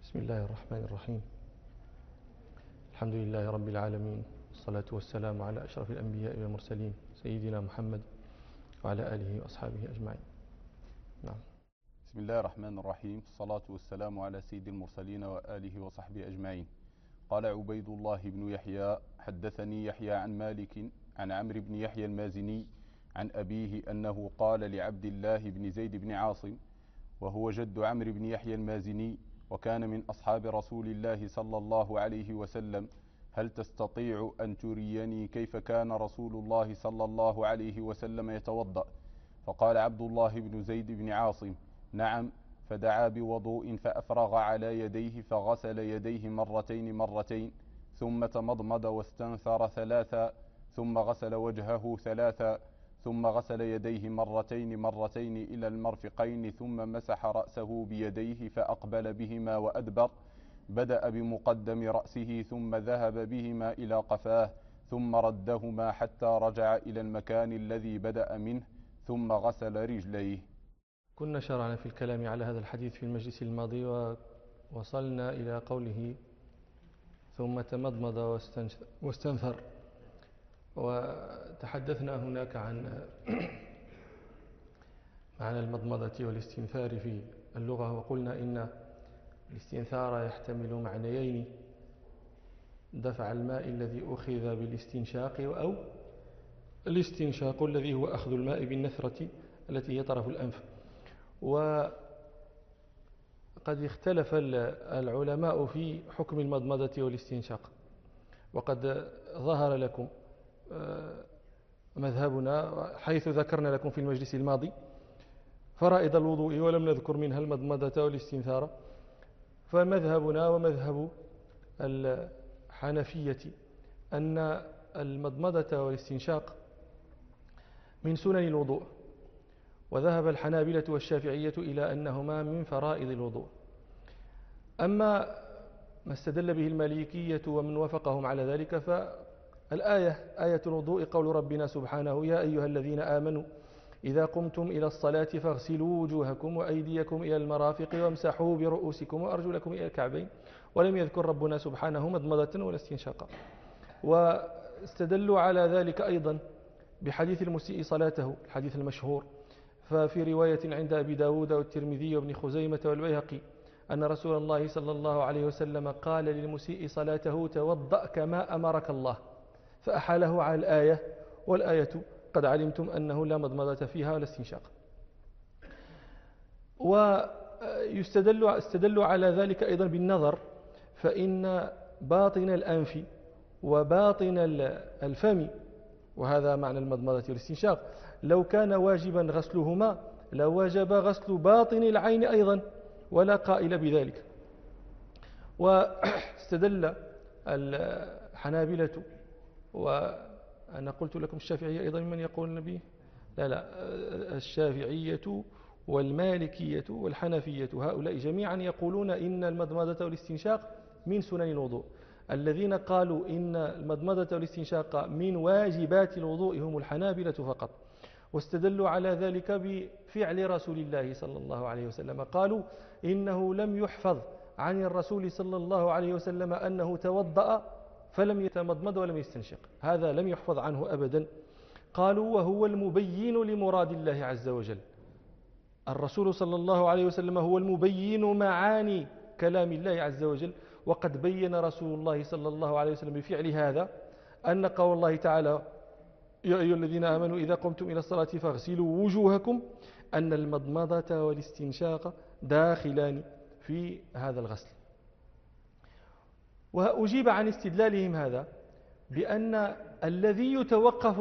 بسم الله الرحمن الرحيم. الحمد لله رب العالمين، والصلاة والسلام على أشرف الأنبياء والمرسلين سيدنا محمد وعلى آله وأصحابه أجمعين. نعم. بسم الله الرحمن الرحيم، الصلاة والسلام على سيد المرسلين وآله وصحبه أجمعين. قال عبيد الله بن يحيى: حدثني يحيى عن مالك عن عمرو بن يحيى المازني عن أبيه أنه قال لعبد الله بن زيد بن عاصم، وهو جد عمرو بن يحيى المازني وكان من أصحاب رسول الله صلى الله عليه وسلم: هل تستطيع أن تريني كيف كان رسول الله صلى الله عليه وسلم يتوضأ؟ فقال عبد الله بن زيد بن عاصم: نعم. فدعا بوضوء فأفرغ على يديه فغسل يديه مرتين ثم تمضمض واستنثر ثلاثا ثم غسل وجهه ثلاثا ثم غسل يديه مرتين إلى المرفقين ثم مسح رأسه بيديه فأقبل بهما وأدبر، بدأ بمقدم رأسه ثم ذهب بهما إلى قفاه ثم ردهما حتى رجع إلى المكان الذي بدأ منه ثم غسل رجليه. كنا شرعنا في الكلام على هذا الحديث في المجلس الماضي، ووصلنا إلى قوله ثم تمضمض واستنثر، وتحدثنا هناك عن معنى المضمضة والاستنثار في اللغة، وقلنا إن الاستنثار يحتمل معنيين: دفع الماء الذي أخذ بالاستنشاق، أو الاستنشاق الذي هو أخذ الماء بالنثرة التي هي طرف الأنف. وقد اختلف العلماء في حكم المضمضة والاستنشاق، وقد ظهر لكم مذهبنا حيث ذكرنا لكم في المجلس الماضي فرائض الوضوء ولم نذكر منها المضمضة والاستنثار. فمذهبنا ومذهب الحنفية أن المضمضة والاستنشاق من سنن الوضوء، وذهب الحنابلة والشافعية إلى أنهما من فرائض الوضوء. أما ما استدل به المالكية ومن وافقهم على ذلك فالآية آية الوضوء قول ربنا سبحانه: يا أيها الذين آمنوا إذا قمتم إلى الصلاة فاغسلوا وجوهكم وأيديكم إلى المرافق وامسحوا برؤوسكم وأرجلكم إلى الكعبين. ولم يذكر ربنا سبحانه مضمضة ولا استنشاقا. واستدلوا على ذلك أيضا بحديث المسيء صلاته، الحديث المشهور، ففي رواية عند أبي داود والترمذي وابن خزيمة والبيهقي أن رسول الله صلى الله عليه وسلم قال للمسيء صلاته: توضأ كما أمرك الله، فأحاله على الآية، والآية قد علمتم أنه لا مضمضة فيها ولا استنشاق. واستدلوا على ذلك أيضا بالنظر، فإن باطن الأنف وباطن الفم، وهذا معنى المضمضة والاستنشاق، لو كان واجبا غسلهما لوجب غسل باطن العين أيضا، ولا قائل بذلك. واستدل الحنابلة، وأنا قلت لكم الشافعية أيضا من يقول النبي، الشافعية والمالكية والحنفية، هؤلاء جميعا يقولون إن المضمضة والاستنشاق من سنن الوضوء. الذين قالوا إن المضمضة والاستنشاق من واجبات الوضوء هم الحنابلة فقط، واستدلوا على ذلك بفعل رسول الله صلى الله عليه وسلم. قالوا إنه لم يحفظ عن الرسول صلى الله عليه وسلم أنه توضأ فلم يتمضمض ولم يستنشق، هذا لم يحفظ عنه أبدا. قالوا وهو المبين لمراد الله عز وجل، الرسول صلى الله عليه وسلم هو المبين معاني كلام الله عز وجل. وقد بين رسول الله صلى الله عليه وسلم بفعل هذا أن قول الله تعالى: يا أيها الذين آمنوا إذا قمتم إلى الصلاة فاغسلوا وجوهكم، أن المضمضة والاستنشاق داخلان في هذا الغسل. وأجيب عن استدلالهم هذا بأن الذي يتوقف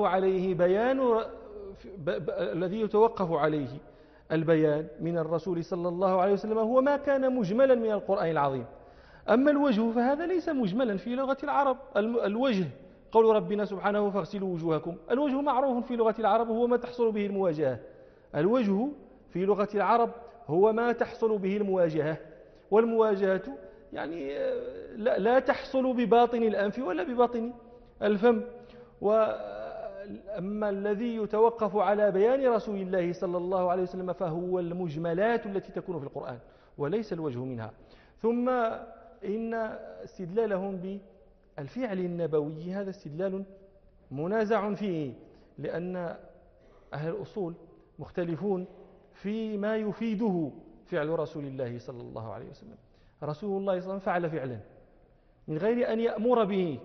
عليه البيان من الرسول صلى الله عليه وسلم هو ما كان مجملا من القرآن العظيم. أما الوجه فهذا ليس مجملا في لغة العرب. الوجه قول ربنا سبحانه: فاغسلوا وجوهكم، الوجه معروف في لغة العرب هو ما تحصل به المواجهة. الوجه في لغة العرب هو ما تحصل به المواجهة، والمواجهة يعني لا تحصل بباطن الأنف ولا بباطن الفم. وأما الذي يتوقف على بيان رسول الله صلى الله عليه وسلم فهو المجملات التي تكون في القرآن وليس الوجه منها. ثم إن استدلالهم بالفعل النبوي هذا استدلال منازع فيه، لأن أهل الأصول مختلفون فيما يفيده فعل رسول الله صلى الله عليه وسلم. رسول الله صلى الله عليه وسلم فعل فعلا من غير أن يأمر به،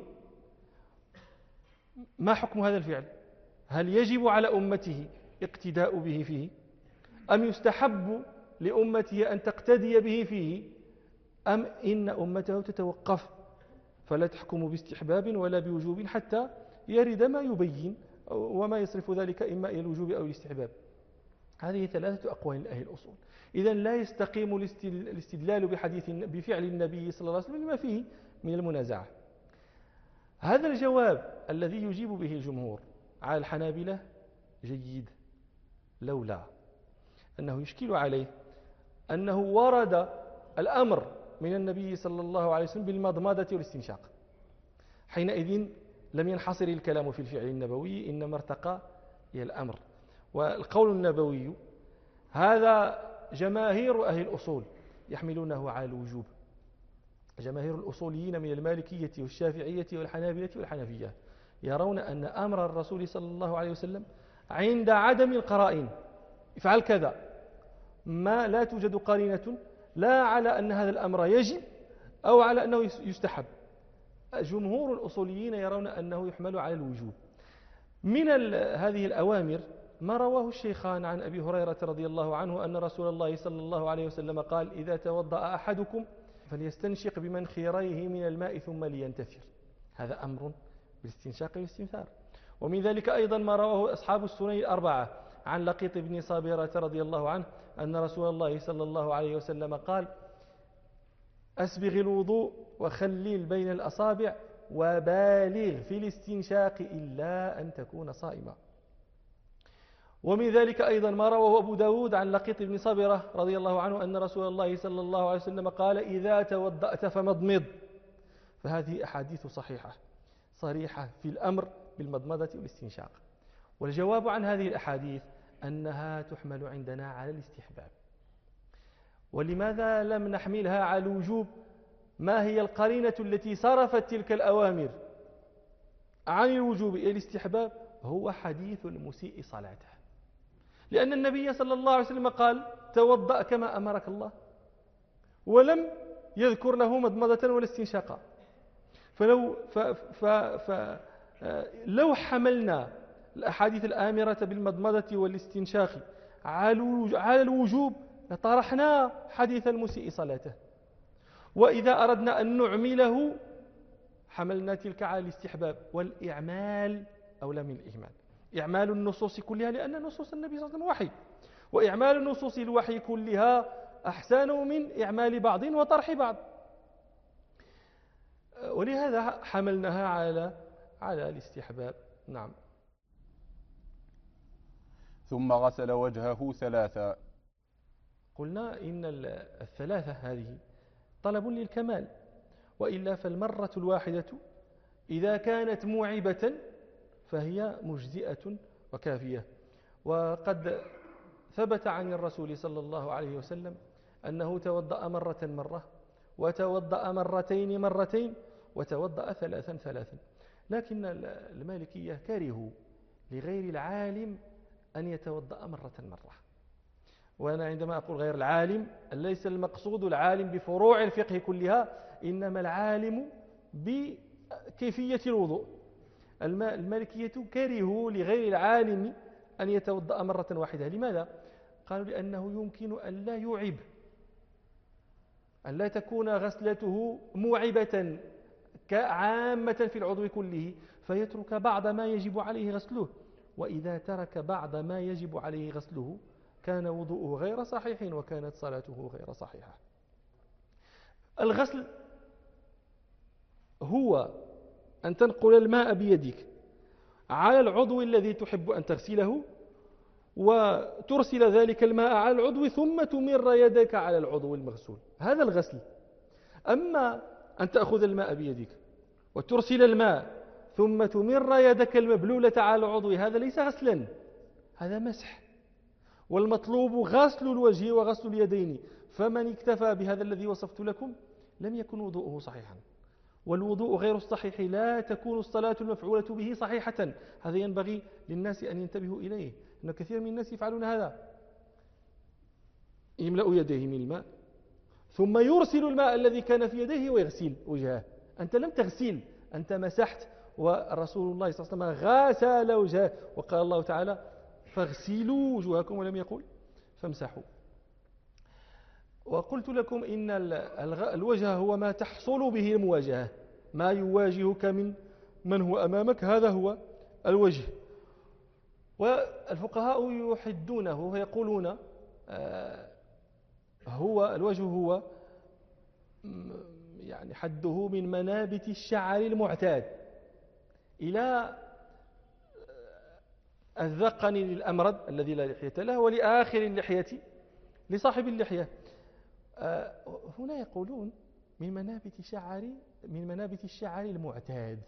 ما حكم هذا الفعل؟ هل يجب على أمته اقتداء به فيه، أم يستحب لأمته أن تقتدي به فيه، أم إن أمته تتوقف فلا تحكم باستحباب ولا بوجوب حتى يرد ما يبين وما يصرف ذلك إما إلى الوجوب أو الاستحباب؟ هذه ثلاثة أقوال لأهل الأصول. إذن لا يستقيم الاستدلال بفعل النبي صلى الله عليه وسلم لما فيه من المنازعة. هذا الجواب الذي يجيب به الجمهور على الحنابلة جيد، لولا أنه يشكل عليه أنه ورد الأمر من النبي صلى الله عليه وسلم بالمضمضة والاستنشاق، حينئذ لم ينحصر الكلام في الفعل النبوي، إنما ارتقى إلى الأمر. والقول النبوي هذا جماهير أهل الأصول يحملونه على الوجوب، جماهير الأصوليين من المالكية والشافعية والحنابلة والحنفية يرون أن أمر الرسول صلى الله عليه وسلم عند عدم القرائن افعل كذا، ما لا توجد قرينة لا على أن هذا الأمر يجب أو على أنه يستحب. جمهور الأصوليين يرون أنه يحمل على الوجوب. من هذه الأوامر ما رواه الشيخان عن أبي هريرة رضي الله عنه أن رسول الله صلى الله عليه وسلم قال: إذا توضأ أحدكم فليستنشق بمنخريه من الماء ثم لينتثر. هذا أمر بالاستنشاق والاستنثار. ومن ذلك أيضا ما رواه أصحاب السنن الأربعة عن لقيط بن صابرة رضي الله عنه أن رسول الله صلى الله عليه وسلم قال: أسبغ الوضوء وخلل بين الأصابع وبالغ في الاستنشاق إلا أن تكون صائما. ومن ذلك أيضا ما رواه أبو داود عن لقيط بن صابرة رضي الله عنه أن رسول الله صلى الله عليه وسلم قال: إذا توضأت فمضمض. فهذه أحاديث صحيحة صريحة في الأمر بالمضمضة والاستنشاق. والجواب عن هذه الأحاديث أنها تحمل عندنا على الاستحباب. ولماذا لم نحملها على الوجوب؟ ما هي القرينة التي صرفت تلك الأوامر عن الوجوب إلى الاستحباب؟ هو حديث المسيء صلاته، لأن النبي صلى الله عليه وسلم قال: توضأ كما أمرك الله، ولم يذكر له مضمضة ولا استنشاقا. لو حملنا الأحاديث الآمرة بالمضمضة والاستنشاق على الوجوب لطرحنا حديث المسيء صلاته، وإذا أردنا أن نعمله حملنا تلك على الاستحباب. والإعمال أولى من الإهمال، إعمال النصوص كلها، لأن نصوص النبي صلى الله عليه وسلم وحي، وإعمال النصوص الوحي كلها أحسن من إعمال بعض وطرح بعض. ولهذا حملناها على الاستحباب. نعم. ثم غسل وجهه ثلاثا. قلنا إن الثلاثة هذه طلب للكمال، وإلا فالمرة الواحدة إذا كانت موعبة فهي مجزئة وكافية. وقد ثبت عن الرسول صلى الله عليه وسلم أنه توضأ مرة، وتوضأ مرتين، وتوضأ ثلاثا. لكن المالكية كرهوا لغير العالم أن يتوضأ مرة. وأنا عندما أقول غير العالم ليس المقصود العالم بفروع الفقه كلها، إنما العالم بكيفية الوضوء. المالكية كرهوا لغير العالم أن يتوضأ مرة واحدة. لماذا؟ قالوا لأنه يمكن أن لا يعب، أن لا تكون غسلته موعبة كعامة في العضو كله، فيترك بعض ما يجب عليه غسله. وإذا ترك بعض ما يجب عليه غسله كان وضوءه غير صحيح وكانت صلاته غير صحيحة. الغسل هو أن تنقل الماء بيدك على العضو الذي تحب أن تغسله، وترسل ذلك الماء على العضو ثم تمر يدك على العضو المغسول. هذا الغسل. أما أن تأخذ الماء بيدك وترسل الماء ثم تمر يدك المبلولة على العضو، هذا ليس غسلا، هذا مسح. والمطلوب غسل الوجه وغسل اليدين، فمن اكتفى بهذا الذي وصفت لكم لم يكن وضوءه صحيحا. والوضوء غير الصحيح لا تكون الصلاة المفعولة به صحيحة. هذا ينبغي للناس أن ينتبهوا إليه، أن كثير من الناس يفعلون هذا، يملأ يديه من الماء ثم يرسل الماء الذي كان في يديه ويغسل وجهه. أنت لم تغسل، أنت مسحت، ورسول الله صلى الله عليه وسلم غسل وجهه، وقال الله تعالى فاغسلوا وجوهكم ولم يقل فامسحوا. وقلت لكم إن الوجه هو ما تحصل به المواجهة، ما يواجهك من هو أمامك، هذا هو الوجه. والفقهاء يحدونه ويقولون هو الوجه هو يعني حده من منابت الشعر المعتاد إلى الذقن للأمرد الذي لا لحية له ولآخر اللحية لصاحب اللحية. هنا يقولون من منابت الشعر المعتاد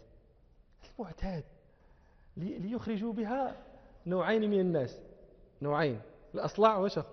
ليخرجوا بها نوعين من الناس، نوعين، الأصلع وشخ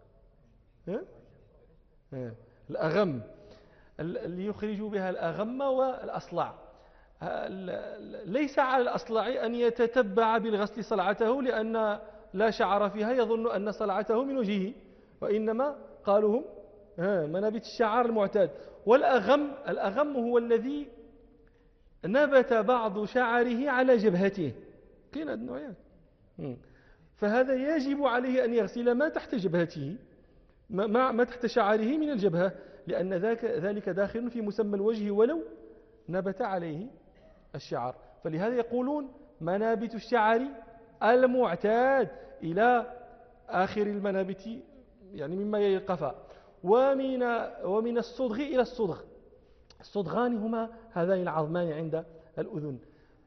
الأغم، ليخرجوا بها الأغم والأصلع. ليس على الأصلع أن يتتبع بالغسل صلعته لأن لا شعر فيها يظن أن صلعته من وجهه، وإنما قالوا هم منابت الشعر المعتاد. الأغم هو الذي نبت بعض شعره على جبهته، كاين هذا النوعين، فهذا يجب عليه أن يغسل ما تحت جبهته، ما تحت شعره من الجبهة، لأن ذلك داخل في مسمى الوجه ولو نبت عليه الشعر. فلهذا يقولون منابت الشعر المعتاد إلى آخر المنابت، يعني مما يلي القفا، ومن الصدغ إلى الصدغ. الصدغان هما هذان العظمان عند الأذن،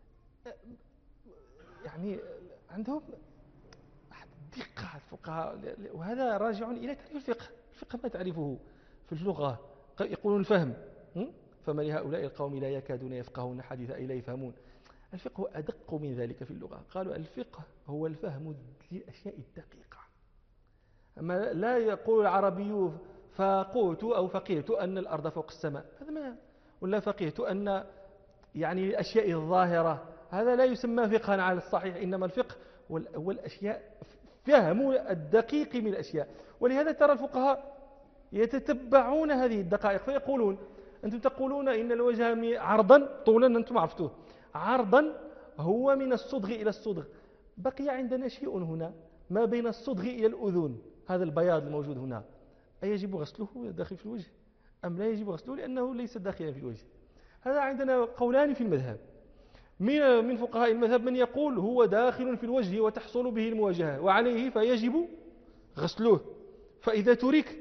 يعني عندهم دقة الفقهاء، وهذا راجع إلى تعريف الفقه. الفقه ما تعرفه في اللغة، يقولون الفهم، فما لهؤلاء القوم لا يكادون يفقهون حديث أي لا يفهمون. الفقه أدق من ذلك في اللغة، قالوا الفقه هو الفهم للأشياء الدقيقة. أما لا يقول العربي فقهت أو فقهت أن الأرض فوق السماء، هذا ما، ولا فقهت أن يعني الأشياء الظاهرة، هذا لا يسمى فقها على الصحيح. إنما الفقه هو الأشياء، فهم الدقيق من الأشياء. ولهذا ترى الفقهاء يتتبعون هذه الدقائق فيقولون، أنتم تقولون إن الوجه عرضا طولا، أنتم عرفتوه، عرضا هو من الصدغ إلى الصدغ. بقي عندنا شيء هنا ما بين الصدغ إلى الأذن، هذا البياض الموجود هنا، أيجب غسله داخل في الوجه أم لا يجب غسله لأنه ليس داخلا في الوجه؟ هذا عندنا قولان في المذهب. من فقهاء المذهب من يقول هو داخل في الوجه وتحصل به المواجهة وعليه فيجب غسله، فإذا ترك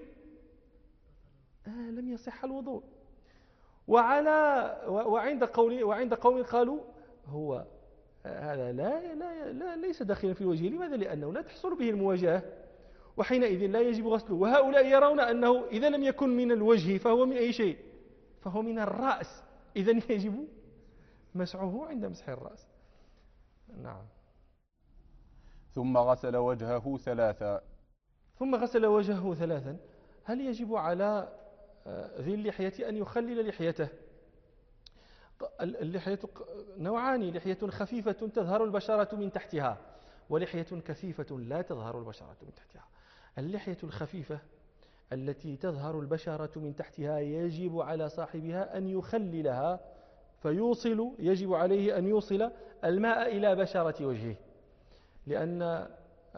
لم يصح الوضوء. وعند قوم قالوا هو هذا لا ليس داخلا في الوجه. لماذا؟ لأنه لا تحصل به المواجهة، وحينئذ لا يجب غسله. وهؤلاء يرون أنه إذا لم يكن من الوجه فهو من أي شيء؟ فهو من الرأس، إذن يجب مسحه عند مسح الرأس. نعم. ثم غسل وجهه ثلاثا. هل يجب على ذي اللحية أن يخلل لحيته؟ اللحية نوعان، لحية خفيفة تظهر البشرة من تحتها، ولحية كثيفة لا تظهر البشرة من تحتها. اللحية الخفيفة التي تظهر البشرة من تحتها يجب على صاحبها أن يخللها، يجب عليه أن يوصل الماء إلى بشرة وجهه، لأن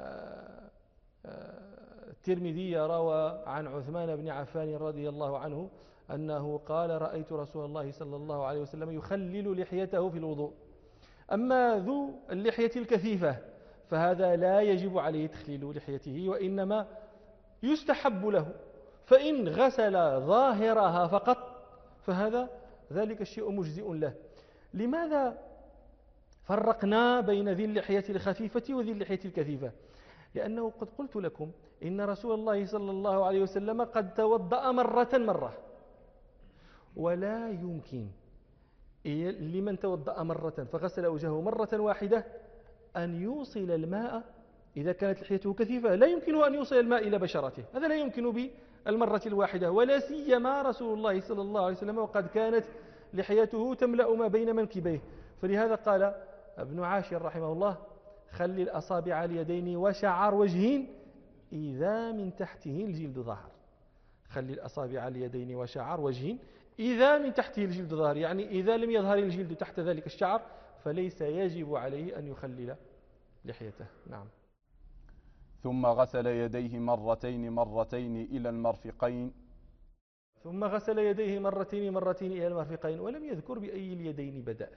الترمذي روى عن عثمان بن عفان رضي الله عنه أنه قال: رأيت رسول الله صلى الله عليه وسلم يخلل لحيته في الوضوء. أما ذو اللحية الكثيفة فهذا لا يجب عليه تخليل لحيته، وإنما يستحب له، فإن غسل ظاهرها فقط فهذا ذلك الشيء مجزئ له. لماذا فرقنا بين ذي اللحية الخفيفة وذي اللحية الكثيفة؟ لأنه قد قلت لكم إن رسول الله صلى الله عليه وسلم قد توضأ مرة، ولا يمكن لمن توضأ مرة فغسل وجهه مرة واحدة أن يوصل الماء. إذا كانت لحيته كثيفة لا يمكن أن يوصل الماء إلى بشرته، هذا لا يمكن المرة الواحدة، ولا سيما رسول الله صلى الله عليه وسلم وقد كانت لحيته تملأ ما بين منكبيه. فلهذا قال ابن عاشر رحمه الله: خلي الأصابع اليدين وشعر وجه إذا من تحته الجلد ظهر. خلي الأصابع اليدين وشعر وجه إذا من تحته الجلد ظهر، يعني إذا لم يظهر الجلد تحت ذلك الشعر فليس يجب عليه أن يخلل لحيته. نعم. ثم غسل يديه مرتين إلى المرفقين. ثم غسل يديه مرتين إلى المرفقين، ولم يذكر بأي اليدين بدأ،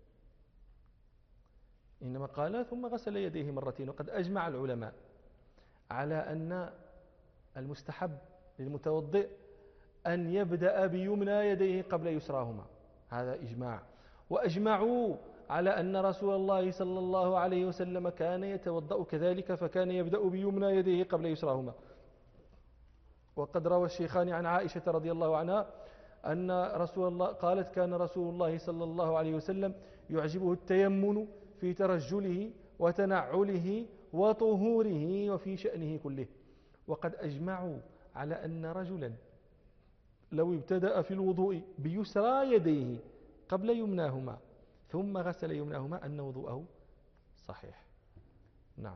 إنما قال ثم غسل يديه مرتين. وقد أجمع العلماء على أن المستحب للمتوضئ أن يبدأ بيمنى يديه قبل يسراهما، هذا إجماع. وأجمعوا على أن رسول الله صلى الله عليه وسلم كان يتوضأ كذلك، فكان يبدأ بيمنى يديه قبل يسراهما. وقد روى الشيخان عن عائشة رضي الله عنها أن رسول الله قالت: كان رسول الله صلى الله عليه وسلم يعجبه التيمن في ترجله وتنعله وطهوره وفي شأنه كله. وقد أجمعوا على أن رجلا لو ابتدأ في الوضوء بيسرى يديه قبل يمناهما ثم غسل يمناهما أن وضوءه صحيح. نعم.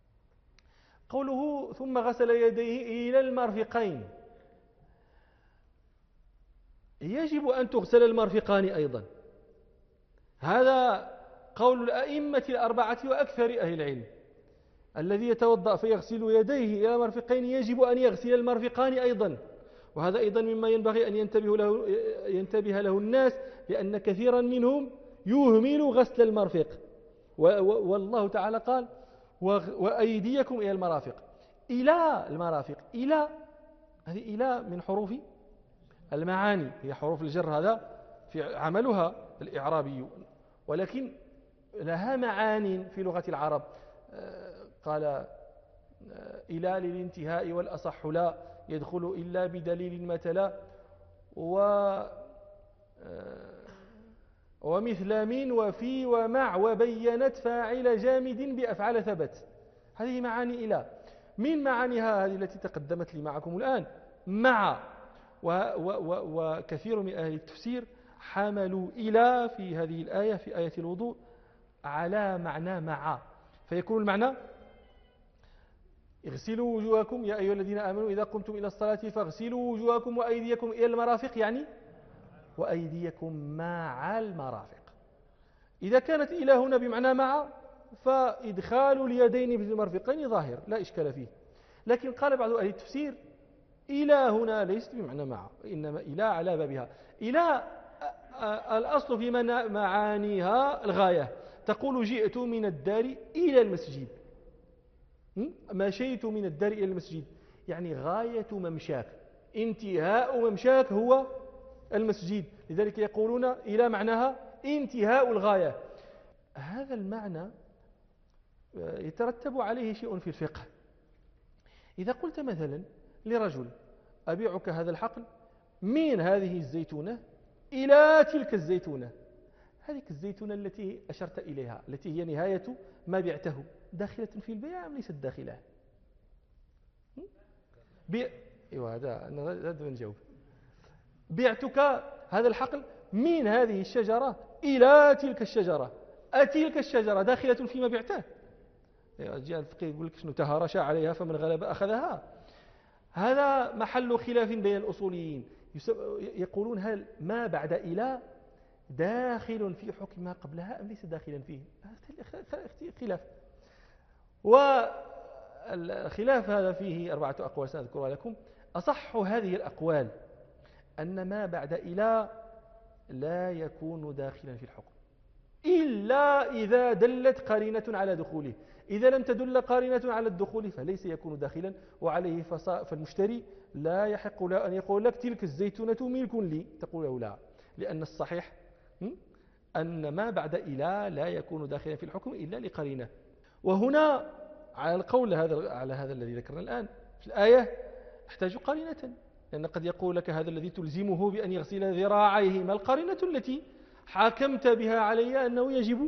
قوله ثم غسل يديه إلى المرفقين، يجب أن تغسل المرفقان أيضا. هذا قول الأئمة الأربعة وأكثر أهل العلم. الذي يتوضأ فيغسل يديه إلى المرفقين يجب أن يغسل المرفقان أيضا. وهذا أيضا مما ينبغي أن ينتبه له الناس، لأن كثيرا منهم يهمل غسل المرفق. والله تعالى قال: وأيديكم إلى المرافق. إلى المرافق، إلى هذه إلى من حروف المعاني، هي حروف الجر، هذا في عملها الإعرابي، ولكن لها معان في لغة العرب. قال: إلى للانتهاء والأصح لا يدخل إلا بدليل مثلا، ومثل من وفي ومع وبينت فاعل جامد بأفعال ثبت. هذه معاني إلى. من معانيها هذه التي تقدمت لي معكم الآن مع، وكثير من أهل التفسير حملوا إلى في هذه الآية في آية الوضوء على معنى مع، فيكون المعنى: اغسلوا وجوهكم يا أيها الذين آمنوا إذا قمتم إلى الصلاة فاغسلوا وجوهكم وأيديكم إلى المرافق، يعني وأيديكم مع المرافق. إذا كانت إلى هنا بمعنى مع، فإدخال اليدين في المرفقين ظاهر لا إشكال فيه. لكن قال بعض أهل التفسير: إلى هنا ليست بمعنى مع، إنما إلى على بابها. إلى الأصل في معانيها الغاية. تقول: جئت من الدار إلى المسجد، مشيت من الدار إلى المسجد، يعني غاية ممشاك، انتهاء ممشاك هو المسجد. لذلك يقولون إلى معناها انتهاء الغاية. هذا المعنى يترتب عليه شيء في الفقه. إذا قلت مثلا لرجل: أبيعك هذا الحقل من هذه الزيتونة إلى تلك الزيتونة، هذه الزيتونة التي أشرت إليها التي هي نهاية ما بعته داخلة في البيع أم ليست داخلة؟ هذا نجاوب. بعتك هذا الحقل من هذه الشجرة إلى تلك الشجرة، أتلك الشجرة داخلة فيما بعته؟ جاء الفقيه يقول لك: شنو تهارش عليها فمن غلب أخذها. هذا محل خلاف بين الأصوليين. يقولون: هل ما بعد إلى داخل في حكم ما قبلها أم ليس داخلا فيه؟ خلاف. والخلاف هذا فيه 4 أقوال سأذكرها لكم. أصح هذه الأقوال أن ما بعد إلى لا يكون داخلا في الحكم إلا إذا دلت قرينة على دخوله. إذا لم تدل قرينة على الدخول فليس يكون داخلا، وعليه فالمشتري لا يحق له أن يقول لك: تلك الزيتونة ملك لي، تقول له لا، لأن الصحيح أن ما بعد إلى لا يكون داخلا في الحكم إلا لقرينة. وهنا على القول على هذا الذي ذكرنا الآن في الآية احتاج قرينة، لأن قد يقول لك هذا الذي تلزمه بأن يغسل ذراعيه، ما القرينة التي حاكمت بها علي أنه يجب،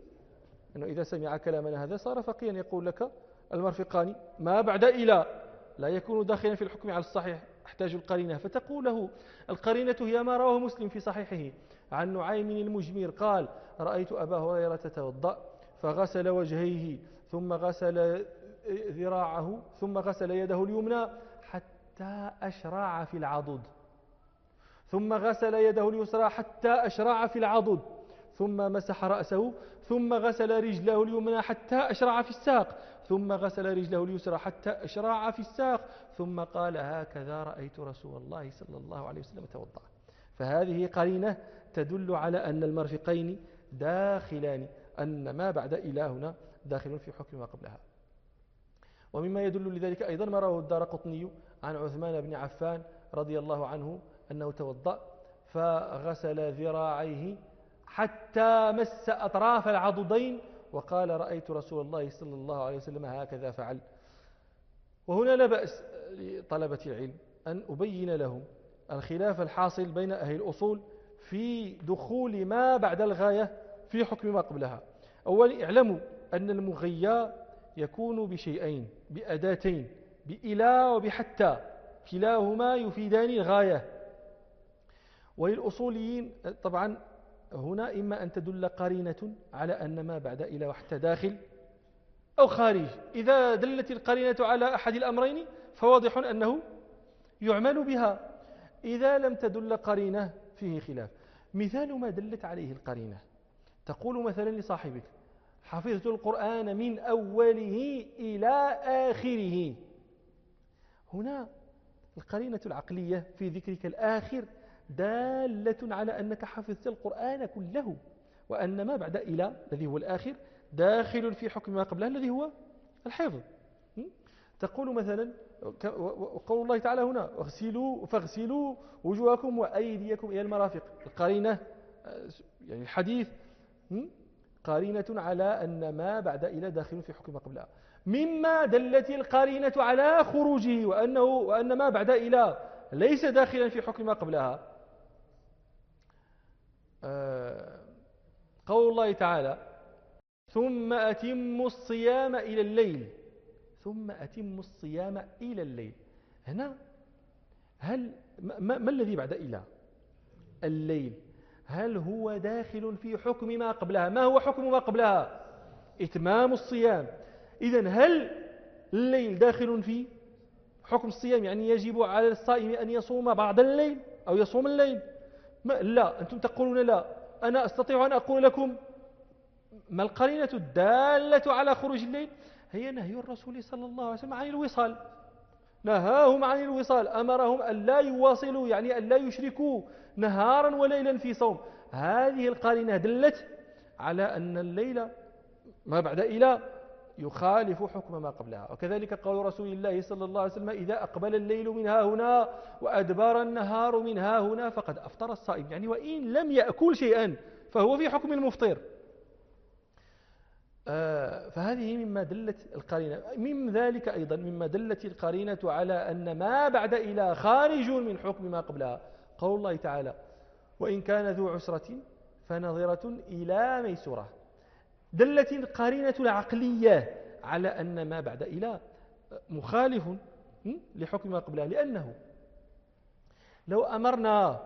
أنه إذا سمع كلامنا هذا صار فقيا يقول لك: المرفقان ما بعد إلى لا يكون داخلا في الحكم على الصحيح، احتاج القرينة. فتقول له القرينة هي ما رواه مسلم في صحيحه عن نعيم المجمير قال: رأيت أبا هريرة توضأ فغسل وجهيه ثم غسل ذراعه ثم غسل يده اليمنى حتى أشرع في العضد، ثم غسل يده اليسرى حتى أشرع في العضد، ثم مسح رأسه، ثم غسل رجله اليمنى حتى أشرع في الساق، ثم غسل رجله اليسرى حتى أشرع في الساق، ثم قال: هكذا رأيت رسول الله صلى الله عليه وسلم توضأ. فهذه قرينة تدل على أن المرفقين داخلان، أن ما بعد إلى هنا داخل في حكم ما قبلها. ومما يدل لذلك أيضا ما رواه الدارقطني عن عثمان بن عفان رضي الله عنه أنه توضأ فغسل ذراعيه حتى مس أطراف العضدين وقال: رأيت رسول الله صلى الله عليه وسلم هكذا فعل. وهنا لا بأس لطلبة العلم أن أبين لهم الخلاف الحاصل بين أهل الأصول في دخول ما بعد الغاية في حكم ما قبلها. أولا اعلموا أن المغيى يكون بشيئين، بأداتين، بإلى وبحتى، كلاهما يفيدان الغاية. وللأصوليين طبعا هنا إما أن تدل قرينة على أن ما بعد إلى وحتى داخل أو خارج. إذا دلت القرينة على أحد الأمرين فواضح أنه يعمل بها. إذا لم تدل قرينة فيه خلاف. مثال ما دلت عليه القرينة: تقول مثلا لصاحبك: حفظت القرآن من أوله إلى آخره. هنا القرينة العقلية في ذكرك الآخر دالة على أنك حفظت القرآن كله، وأن ما بعد إلى الذي هو الآخر داخل في حكم ما قبله الذي هو الحفظ. تقول مثلا وقول الله تعالى هنا: فاغسلوا وجوهكم وأيديكم إلى المرافق. القرينة يعني الحديث قرينة على أن ما بعد إلى داخل في حكم ما قبلها. مما دلت القرينة على خروجه وأن ما بعد إلى ليس داخلا في حكم ما قبلها قول الله تعالى: ثم أتموا الصيام إلى الليل. ثم أتموا الصيام إلى الليل. هنا هل ما الذي بعد إلى؟ الليل. هل هو داخل في حكم ما قبلها؟ ما هو حكم ما قبلها؟ إتمام الصيام. إذن هل الليل داخل في حكم الصيام؟ يعني يجب على الصائم أن يصوم بعض الليل أو يصوم الليل؟ لا، أنتم تقولون لا. أنا أستطيع أن أقول لكم ما القرينة الدالة على خروج الليل؟ هي نهي الرسول صلى الله عليه وسلم عن الوصال. نهاهم عن الوصال، أمرهم أن لا يواصلوا، يعني أن لا يشركوا نهارا وليلا في صوم. هذه القرينة دلت على أن الليل ما بعد إلى يخالف حكم ما قبلها. وكذلك قول رسول الله صلى الله عليه وسلم: إذا أقبل الليل من ها هنا وأدبر النهار من ها هنا فقد أفطر الصائم. يعني وإن لم يأكل شيئا فهو في حكم المفطر. فهذه مما دلت القرينة. من ذلك أيضا مما دلت القرينة على أن ما بعد إلى خارج من حكم ما قبلها قول الله تعالى: وإن كان ذو عسرة فنظرة إلى ميسورة. دلت القرينة العقلية على أن ما بعد إلى مخالف لحكم ما قبلها، لأنه لو أمرنا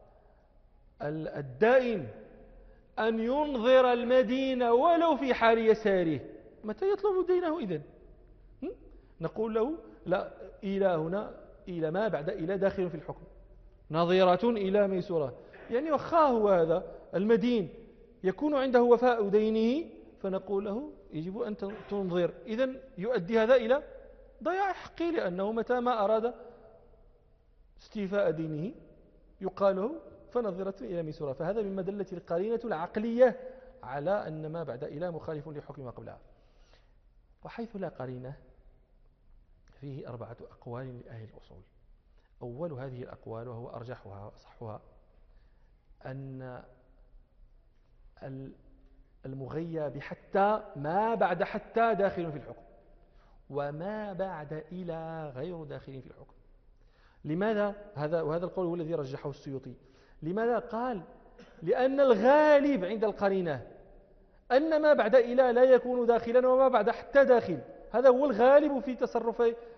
الدائن أن ينظر المدين ولو في حال يساره، متى يطلب دينه إذن؟ نقول له لا، إلى هنا إلى ما بعد إلى داخل في الحكم، نظيرة إلى ميسورة. يعني وخاه هذا المدين يكون عنده وفاء دينه فنقول له يجب أن تنظر. إذن يؤدي هذا إلى ضياع حقه، لأنه متى ما أراد استيفاء دينه يقال له فنظرة إلى ميسورة. فهذا مما دلت القرينة العقلية على أن ما بعد إلى مخالف لحكم ما قبلها. وحيث لا قرينة فيه 4 أقوال لأهل الأصول. أول هذه الأقوال وهو أرجحها وأصحها أن المغيى بحتى ما بعد حتى داخل في الحكم، وما بعد إلى غير داخل في الحكم. لماذا؟ وهذا القول هو الذي رجحه السيوطي. لماذا؟ قال: لأن الغالب عند القرينة أن ما بعد إلى لا يكون داخلا وما بعد حتى داخل. هذا هو الغالب في تصرف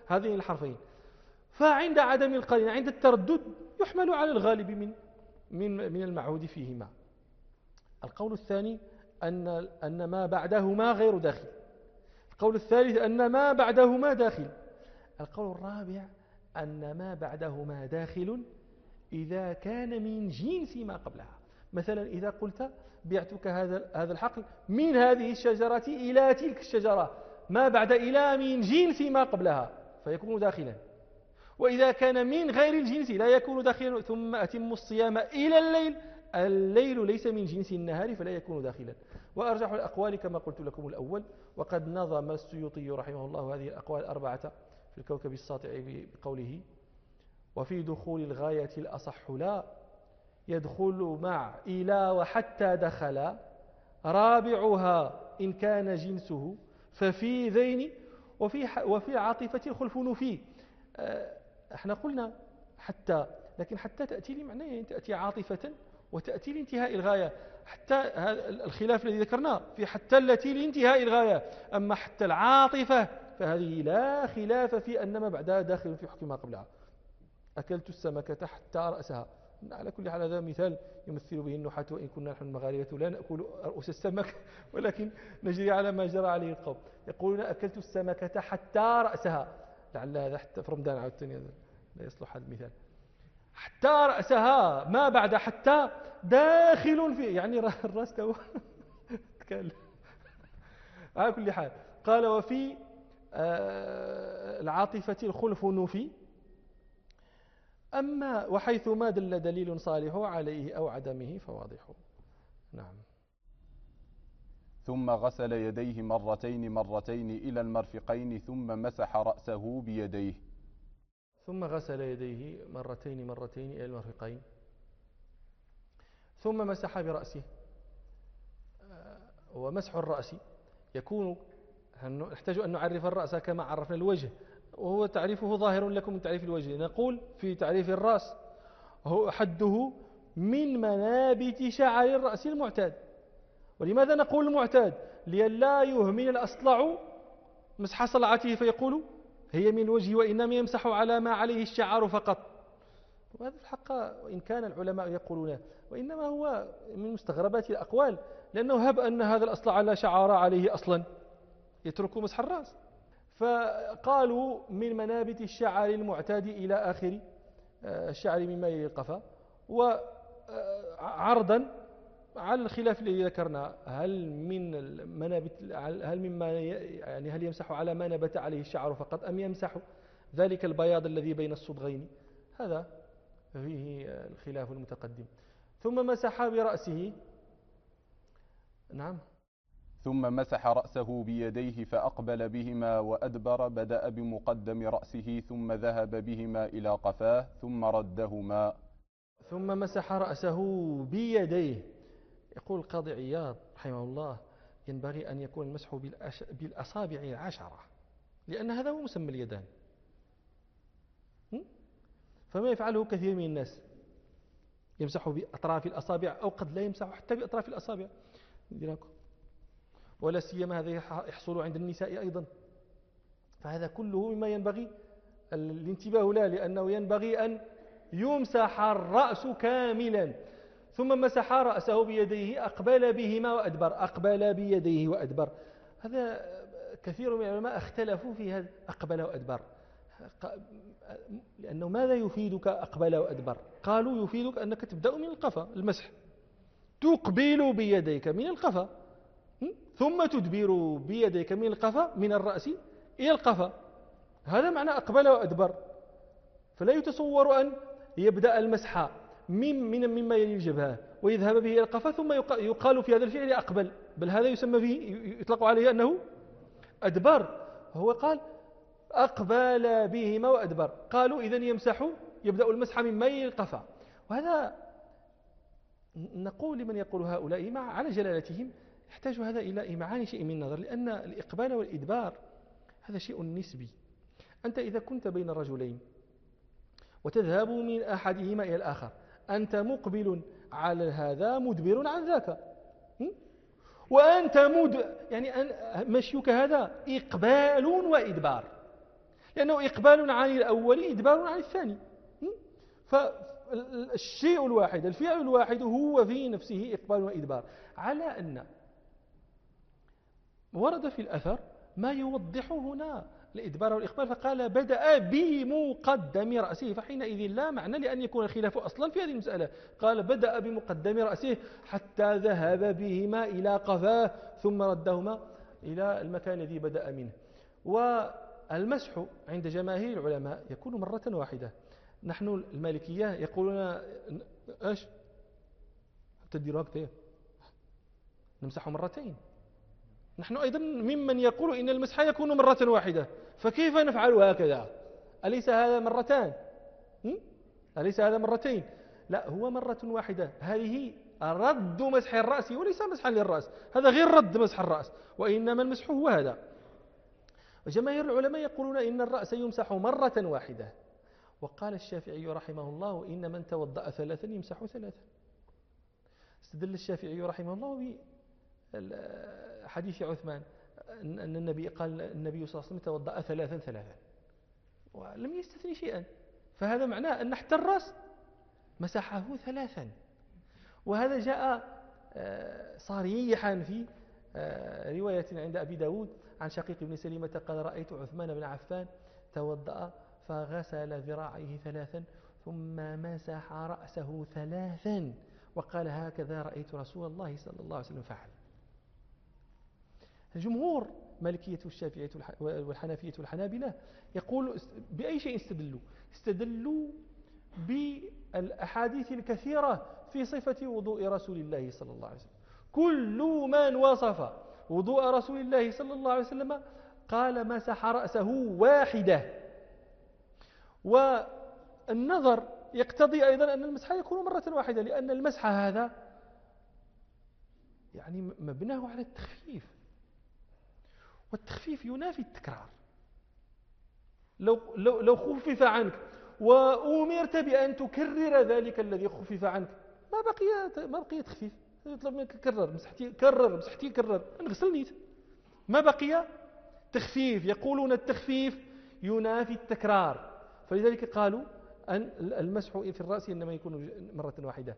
هذين الحرفين. فعند عدم القرينة عند التردد يحمل على الغالب من المعهود فيهما. القول الثاني أن ما بعدهما غير داخل. القول الثالث أن ما بعدهما داخل. القول الرابع أن ما بعدهما داخل إذا كان من جنس ما قبلها. مثلا إذا قلت بعتك هذا الحقل من هذه الشجرة إلى تلك الشجرة، ما بعد إلى من جنس ما قبلها فيكون داخلا. وإذا كان من غير الجنس لا يكون داخلا. ثم أتم الصيام إلى الليل، الليل ليس من جنس النهار فلا يكون داخلا. وأرجح الأقوال كما قلت لكم الأول، وقد نظم السيوطي رحمه الله هذه الأقوال الأربعة في الكوكب الساطع بقوله: وفي دخول الغاية الأصح لا يدخل مع إلى وحتى دخل، رابعها إن كان جنسه ففي ذين وفي عاطفة الخلف نفي. احنا قلنا حتى، لكن حتى تأتي لمعنى تأتي عاطفة وتأتي لانتهاء الغاية. حتى الخلاف الذي ذكرناه في حتى التي لانتهاء الغاية. أما حتى العاطفة فهذه لا خلاف في أن ما بعدها داخل في حكم ما قبلها. أكلت السمكة حتى رأسها. على كل حال هذا مثال يمثل به النحاة، وإن كنا نحن المغاربة لا نأكل رؤوس السمك ولكن نجري على ما جرى عليه القوم. يقولون أكلت السمكة حتى رأسها، لعل هذا حتى في رمضان عاودتني لا يصلح هذا المثال. حتى رأسها ما بعد حتى داخل فيه، يعني الرأس تو تكلم. على كل حال قال: وفي العاطفة الخلف نفي. أما وحيث ما دل دليل صالح عليه أو عدمه فواضح. نعم. ثم غسل يديه مرتين إلى المرفقين ثم مسح رأسه بيديه. ثم غسل يديه مرتين إلى المرفقين ثم مسح برأسه. ومسح الرأس يكون، نحتاج أن نعرف الرأس كما عرفنا الوجه، وهو تعريفه ظاهر لكم من تعريف الوجه. نقول في تعريف الرأس هو حده من منابت شعر الرأس المعتاد. ولماذا نقول المعتاد؟ لئلا يهمل الأصلع مسح صلعته فيقول هي من الوجه وإنما يمسح على ما عليه الشعر فقط. وهذا الحق وإن كان العلماء يقولون، وإنما هو من مستغربات الأقوال، لأنه هب أن هذا الأصلع لا شعر عليه أصلا يترك مسح الرأس. فقالوا من منابت الشعر المعتاد إلى آخر الشعر مما يلي القفا. وعرضا على الخلاف الذي ذكرنا، هل هل يمسح على ما نبت عليه الشعر فقط أم يمسح ذلك البياض الذي بين الصدغين؟ هذا فيه الخلاف المتقدم. ثم مسح برأسه. نعم. ثم مسح رأسه بيديه فأقبل بهما وأدبر، بدأ بمقدم رأسه ثم ذهب بهما إلى قفاه ثم ردهما. ثم مسح رأسه بيديه. يقول القاضي عياض رحمه الله: ينبغي أن يكون المسح بالأصابع 10، لأن هذا هو مسمى اليدان. فما يفعله كثير من الناس يمسح بأطراف الأصابع، أو قد لا يمسح حتى بأطراف الأصابع، ولا سيما هذا يحصل عند النساء أيضا. فهذا كله مما ينبغي الانتباه له، لأنه ينبغي أن يمسح الرأس كاملا. ثم مسح رأسه بيديه، أقبل بهما وأدبر. أقبل بيديه وأدبر، هذا كثير من العلماء اختلفوا في هذا أقبل وأدبر، لأنه ماذا يفيدك أقبل وأدبر؟ قالوا يفيدك أنك تبدأ من القفا، المسح تقبل بيديك من القفا ثم تدبر بيديك من القفا، من الرأس إلى القفا. هذا معنى أقبل وأدبر. فلا يتصور أن يبدأ المسح مما يلي الجبهة ويذهب به إلى القفا ثم يقال في هذا الفعل أقبل، بل هذا يسمى به، يطلق عليه أنه أدبر. هو قال أقبل بهما وأدبر. قالوا إذن يبدأ المسح من ميل القفا. وهذا نقول لمن يقول هؤلاء على جلالتهم يحتاج هذا إلى إمعان شيء من النظر، لأن الإقبال والإدبار هذا شيء نسبي. أنت إذا كنت بين الرجلين وتذهب من أحدهما إلى الآخر، أنت مقبل على هذا مدبر عن ذاك، وأنت يعني مشيك هذا إقبال وإدبار. لأنه إقبال عن الأول إدبار عن الثاني. فالشيء الواحد الفعل الواحد هو في نفسه إقبال وإدبار، على أن ورد في الأثر ما يوضح هنا الإدبار والإقبال، فقال بدأ بمقدم رأسه، فحينئذ لا معنى لأن يكون الخلاف أصلا في هذه المسألة. قال بدأ بمقدم رأسه حتى ذهب بهما إلى قفاه ثم ردهما إلى المكان الذي بدأ منه. والمسح عند جماهير العلماء يكون مرة واحدة. نحن المالكية يقولون ايش تديروا هكذا نمسح مرتين. نحن أيضا ممن يقول إن المسح يكون مرة واحدة، فكيف نفعل هكذا؟ أليس هذا مرتان؟ أليس هذا مرتين؟ لا، هو مرة واحدة. هذه رد مسح الرأس وليس مسحا للرأس، هذا غير رد مسح الرأس، وإنما المسح هو هذا. وجماهير العلماء يقولون إن الرأس يمسح مرة واحدة. وقال الشافعي رحمه الله إن من توضأ ثلاثا يمسح ثلاثا. استدل الشافعي رحمه الله بحديث عثمان أن النبي قال النبي صلى الله عليه وسلم توضأ ثلاثا ثلاثا ولم يستثني شيئا، فهذا معناه أن حتى الرأس مسحه ثلاثا. وهذا جاء صريحا في رواية عند أبي داود عن شقيق بن سليمة قال رأيت عثمان بن عفان توضأ فغسل ذراعيه ثلاثا ثم مسح رأسه ثلاثا وقال هكذا رأيت رسول الله صلى الله عليه وسلم فعل. الجمهور مالكية والشافعية والحنفية والحنابلة يقول بأي شيء استدلوا بالأحاديث الكثيرة في صفة وضوء رسول الله صلى الله عليه وسلم. كل من وصف وضوء رسول الله صلى الله عليه وسلم قال مسح رأسه واحدة. والنظر يقتضي أيضا أن المسح يكون مرة واحدة، لأن المسح هذا يعني مبناه على التخفيف، والتخفيف ينافي التكرار. لو خفف عنك وأمرت بأن تكرر ذلك الذي خفف عنك ما بقي تخفيف. يطلب منك تكرر، مسحتي كرر نغسل نيت، ما بقي تخفيف. يقولون التخفيف ينافي التكرار، فلذلك قالوا أن المسح في الرأس إنما يكون مرة واحدة.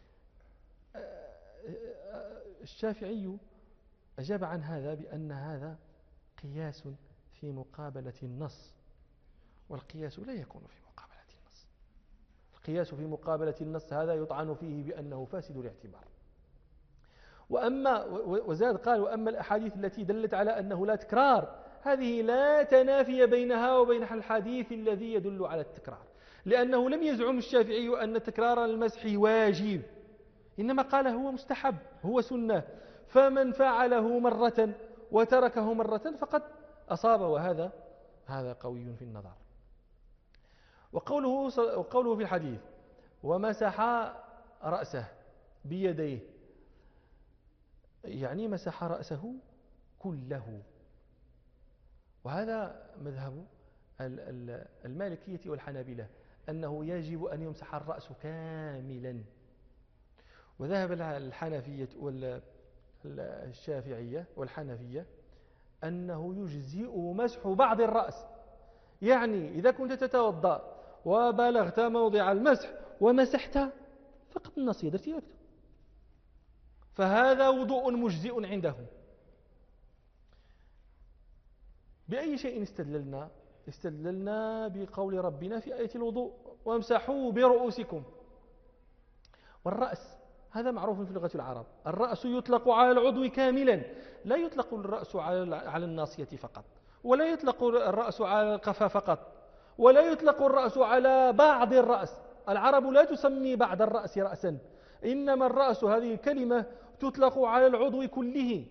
الشافعي أجاب عن هذا بأن هذا قياس في مقابلة النص، والقياس لا يكون في مقابلة النص. القياس في مقابلة النص هذا يطعن فيه بأنه فاسد الاعتبار. وزاد قال وأما الأحاديث التي دلت على أنه لا تكرار هذه لا تنافي بينها وبين الحديث الذي يدل على التكرار، لأنه لم يزعم الشافعي أن تكرار المسح واجب، إنما قال هو مستحب، هو سنة، فمن فعله مرة وتركه مرة فقد أصاب، هذا قوي في النظر. وقوله في الحديث ومسح رأسه بيديه، يعني مسح رأسه كله. وهذا مذهب المالكية والحنابلة أنه يجب أن يمسح الرأس كاملا. وذهب الحنفية والشافعية والحنفية أنه يجزئ مسح بعض الرأس، يعني إذا كنت تتوضأ وبلغت موضع المسح ومسحت فقط النصية درتي هكذا، فهذا وضوء مجزئ عندهم. بأي شيء استدللنا بقول ربنا في آية الوضوء وامسحوا برؤوسكم. والرأس هذا معروف في لغة العرب، الرأس يطلق على العضو كاملا، لا يطلق الرأس على الناصية فقط، ولا يطلق الرأس على القفا فقط، ولا يطلق الرأس على بعض الرأس. العرب لا تسمي بعض الرأس رأسا، إنما الرأس هذه الكلمة تطلق على العضو كله.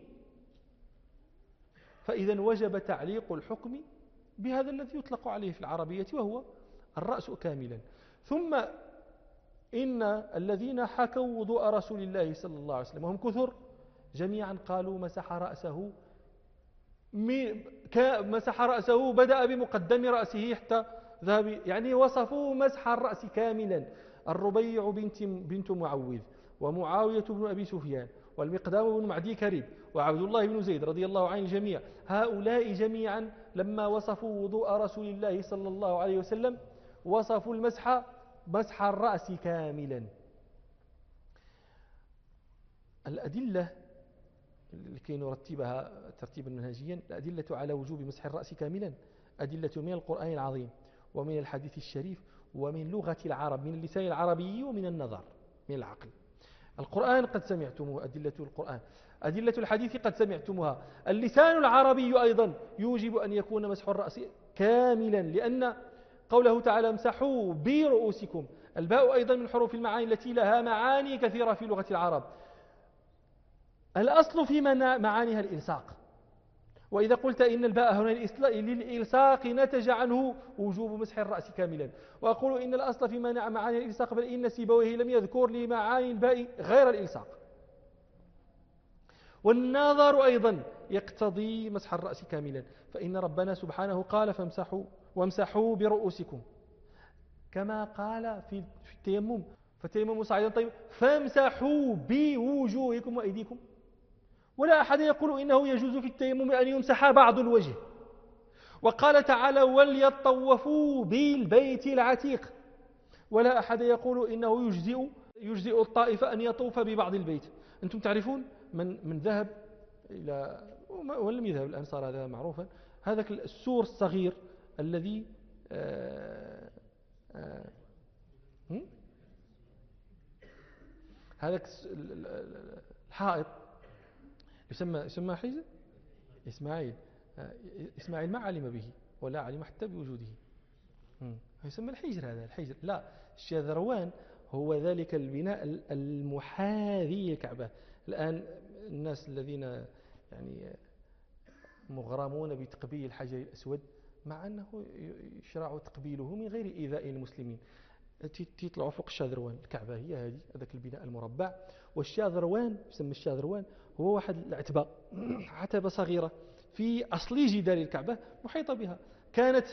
فإذا وجب تعليق الحكم بهذا الذي يطلق عليه في العربية وهو الرأس كاملا. ثم إن الذين حكوا وضوء رسول الله صلى الله عليه وسلم وهم كثر جميعا قالوا مسح رأسه بدأ بمقدم رأسه حتى ذهب، يعني وصفوا مسح الرأس كاملا. الربيع بنت معوذ ومعاوية بن أبي سفيان والمقدام بن معدي كريب وعبد الله بن زيد رضي الله عن الجميع، هؤلاء جميعا لما وصفوا وضوء رسول الله صلى الله عليه وسلم وصفوا مسح الرأس كاملا. الأدلة لكي نرتبها ترتيبا منهجيا، الأدلة على وجوب مسح الرأس كاملا أدلة من القرآن العظيم ومن الحديث الشريف ومن لغة العرب، من اللسان العربي ومن النظر من العقل. القرآن قد سمعتموه، أدلة القرآن، أدلة الحديث قد سمعتموها، اللسان العربي أيضا يوجب أن يكون مسح الرأس كاملا، لأن قوله تعالى امسحوا برؤوسكم، الباء أيضا من حروف المعاني التي لها معاني كثيرة في لغة العرب. الأصل في معانيها الإلصاق، وإذا قلت إن الباء هنا للإلصاق نتج عنه وجوب مسح الرأس كاملا، وأقول إن الأصل في معاني الإلصاق بل إن سيبويه لم يذكر لمعاني الباء غير الإلصاق. والنظر أيضا يقتضي مسح الرأس كاملا، فإن ربنا سبحانه قال وامسحوا برؤوسكم، كما قال في التيمم، فالتيمم صعيدا طيب فامسحوا بوجوهكم وأيديكم. ولا أحد يقول إنه يجوز في التيمم أن يمسح بعض الوجه. وقال تعالى وليطوفوا بالبيت العتيق، ولا أحد يقول إنه يجزئ الطائف أن يطوف ببعض البيت. أنتم تعرفون من ذهب إلى ولم يذهب الآن صار هذا معروفا، هذاك السور الصغير الذي هذاك الحائط يسمى حجر إسماعيل ما علم به ولا علم حتى بوجوده، يسمى الحجر. هذا الحجر لا، الشاذروان هو ذلك البناء المحاذي للكعبة. الآن الناس الذين يعني مغرمون بتقبيل الحجر الأسود، مع أنه يشرع تقبيله من غير إيذاء المسلمين، تطلعوا فوق الشاذروان. الكعبة هي هذه، هذاك البناء المربع، والشاذروان يسمى الشاذروان هو واحد العتبة، عتبة صغيرة في أصل جدار الكعبة محيطة بها، كانت